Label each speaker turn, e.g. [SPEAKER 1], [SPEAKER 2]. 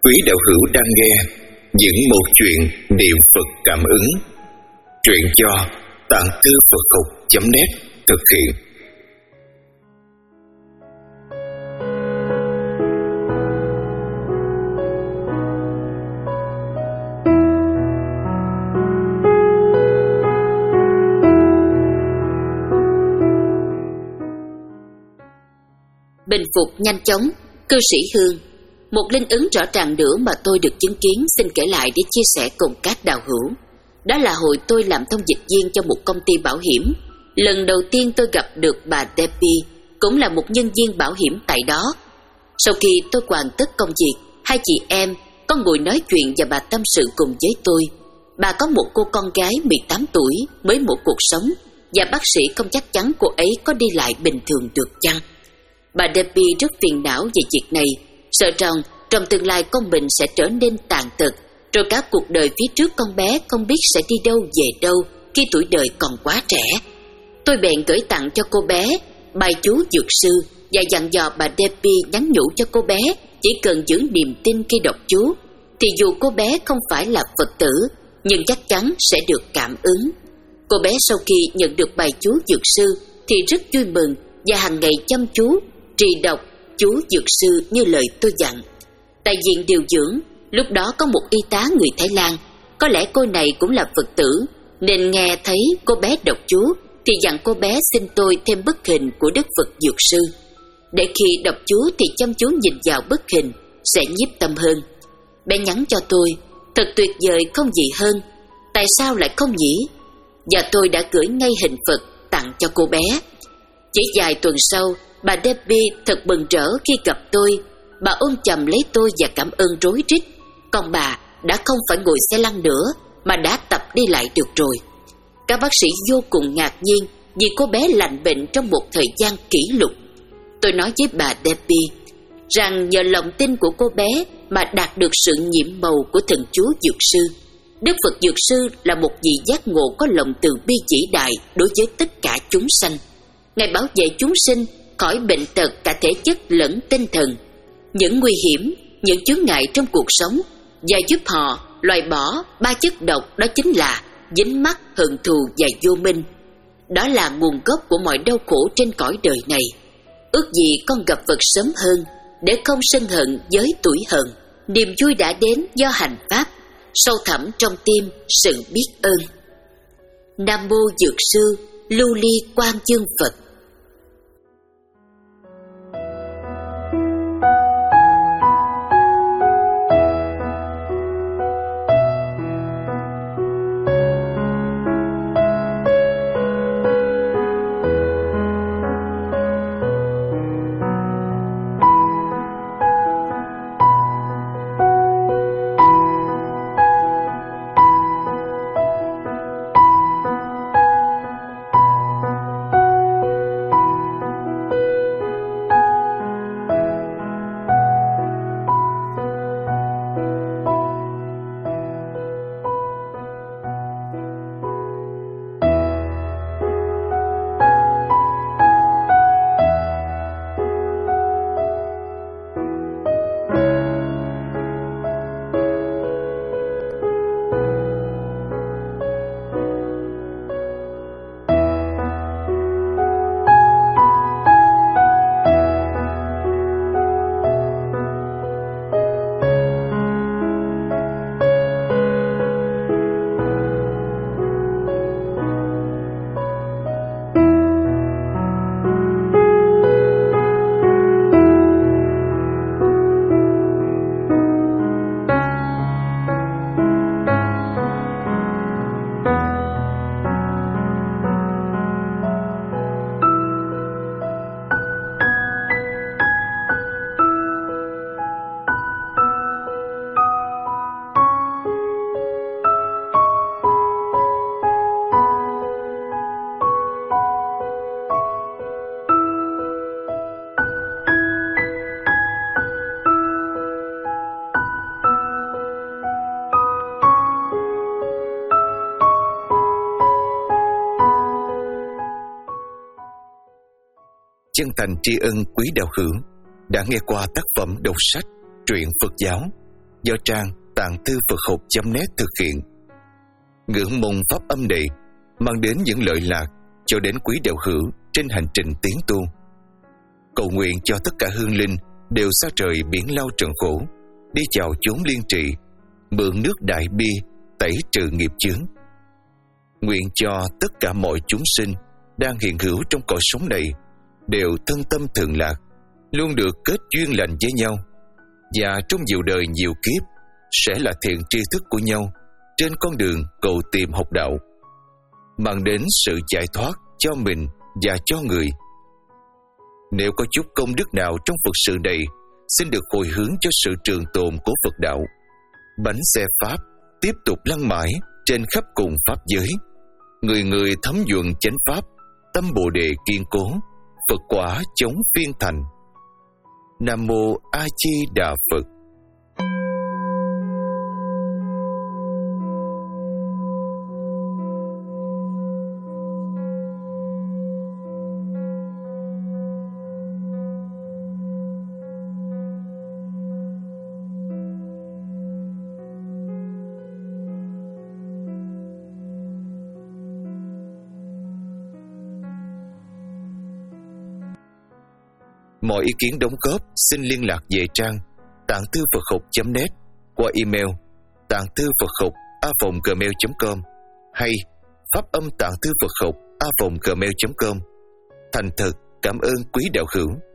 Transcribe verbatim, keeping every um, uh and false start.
[SPEAKER 1] Quý đạo hữu đang nghe những một chuyện niệm Phật cảm ứng. Truyện do tạng thư Phật học chấm net thực hiện.
[SPEAKER 2] Bình phục nhanh chóng, cư sĩ Hương. Một linh ứng rõ ràng nữa mà tôi được chứng kiến xin kể lại để chia sẻ cùng các đạo hữu. Đó là hồi tôi làm thông dịch viên cho một công ty bảo hiểm. Lần đầu tiên tôi gặp được bà Debbie, cũng là một nhân viên bảo hiểm tại đó. Sau khi tôi hoàn tất công việc, hai chị em có ngồi nói chuyện và bà tâm sự cùng với tôi. Bà có một cô con gái mười tám tuổi mới một cuộc sống, và bác sĩ không chắc chắn cô ấy có đi lại bình thường được chăng. Bà Debbie rất phiền não về việc này, sợ rằng trong tương lai con mình sẽ trở nên tàn tật, rồi cả cuộc đời phía trước con bé không biết sẽ đi đâu về đâu khi tuổi đời còn quá trẻ. Tôi bèn gửi tặng cho cô bé bài chú dược sư và dặn dò bà Debbie nhắn nhủ cho cô bé chỉ cần giữ niềm tin khi đọc chú, thì dù cô bé không phải là Phật tử nhưng chắc chắn sẽ được cảm ứng. Cô bé sau khi nhận được bài chú dược sư thì rất vui mừng và hàng ngày chăm chú trì đọc chú dược sư như lời tôi dặn. Tại viện điều dưỡng lúc đó có một y tá người Thái Lan, có lẽ cô này cũng là Phật tử, nên nghe thấy cô bé đọc chú thì dặn cô bé xin tôi thêm bức hình của Đức Phật Dược Sư, để khi đọc chú thì chăm chú nhìn vào bức hình sẽ nhiếp tâm hơn. Bé nhắn cho tôi, thật tuyệt vời không gì hơn, tại sao lại không nhỉ? Và tôi đã gửi ngay hình Phật tặng cho cô bé. Chỉ vài tuần sau, bà Debbie thật mừng rỡ khi gặp tôi. Bà ôm chầm lấy tôi và cảm ơn rối rít. Còn bà đã không phải ngồi xe lăn nữa mà đã tập đi lại được rồi. Các bác sĩ vô cùng ngạc nhiên vì cô bé lành bệnh trong một thời gian kỷ lục. Tôi nói với bà Debbie rằng nhờ lòng tin của cô bé mà đạt được sự nhiệm màu của thần Chúa Dược Sư. Đức Phật Dược Sư là một vị giác ngộ có lòng từ bi vĩ đại đối với tất cả chúng sanh. Ngài bảo vệ chúng sinh khỏi bệnh tật cả thể chất lẫn tinh thần, những nguy hiểm, những chướng ngại trong cuộc sống, và giúp họ loại bỏ ba chất độc, đó chính là dính mắc, hận thù và vô minh. Đó là nguồn gốc của mọi đau khổ trên cõi đời này. Ước gì con gặp Phật sớm hơn để không sân hận với tuổi hận. Niềm vui đã đến do hành pháp, sâu thẳm trong tim sự biết ơn. Nam mô Dược Sư Lưu Ly Quang Dương Phật.
[SPEAKER 1] Chân thành tri ân quý đạo hữu đã nghe qua tác phẩm đọc sách truyện Phật giáo do trang tạng thư Phật học chấm net thực hiện. Ngưỡng mong pháp âm này mang đến những lợi lạc cho đến quý đạo hữu trên hành trình tiến tu. Cầu nguyện cho tất cả hương linh đều xa trời biển lao trần khổ, đi chào chốn liên trị, mượn nước đại bi tẩy trừ nghiệp chướng. Nguyện cho tất cả mọi chúng sinh đang hiện hữu trong cõi sống này đều thân tâm thường lạc, luôn được kết duyên lành với nhau, và trong nhiều đời nhiều kiếp sẽ là thiện tri thức của nhau trên con đường cầu tìm học đạo, mang đến sự giải thoát cho mình và cho người. Nếu có chút công đức nào trong Phật sự này, xin được hồi hướng cho sự trường tồn của Phật đạo. Bánh xe Pháp tiếp tục lăn mãi trên khắp cùng Pháp giới. Người người thấm nhuận chánh Pháp, tâm Bồ Đề kiên cố, Phật quả chống phiên thành. Nam Mô A Di Đà Phật. Mọi ý kiến đóng góp xin liên lạc về trang tạng thư Phật học chấm net qua email tạng thư Phật học a còng gmail chấm com hay pháp âm tạng thư Phật học a còng gmail chấm com. Thành thật cảm ơn quý đạo hữu.